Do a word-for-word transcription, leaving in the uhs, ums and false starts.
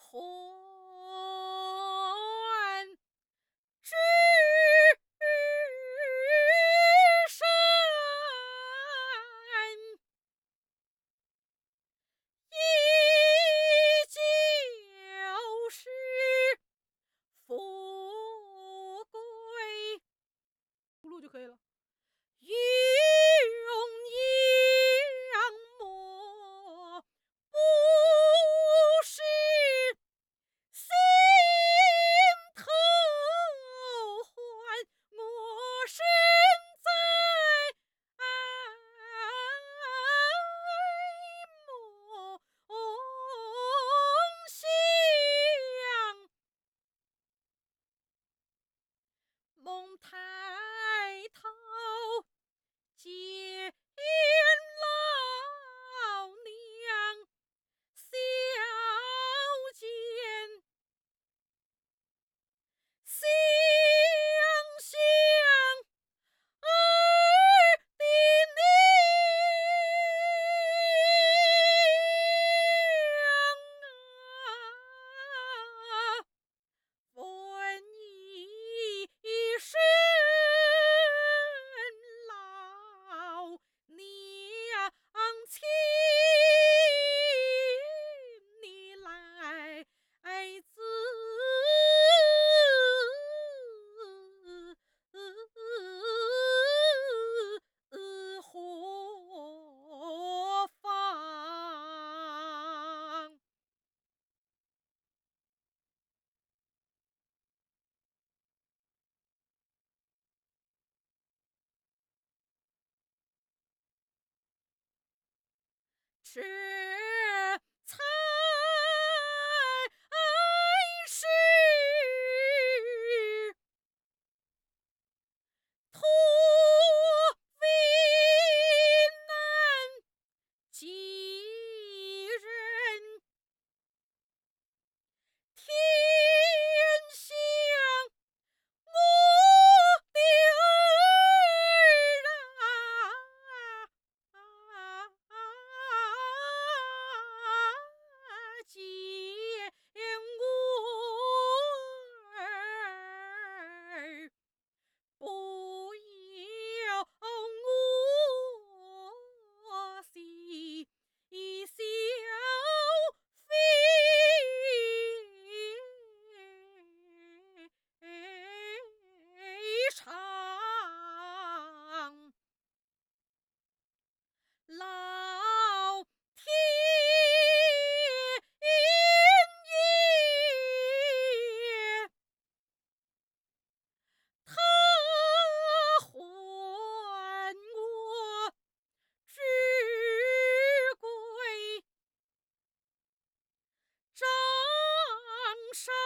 之身，依旧是富贵，葫芦就可以了。欲用杨墨，不是心头还，我身在梦乡。梦抬头见老娘，笑见心想儿的娘啊，问一声老娘，请你来自何方？这才是土为难几人，天想我的儿啊，见我儿不由我喜笑非常。老天爷他还我之贵，掌上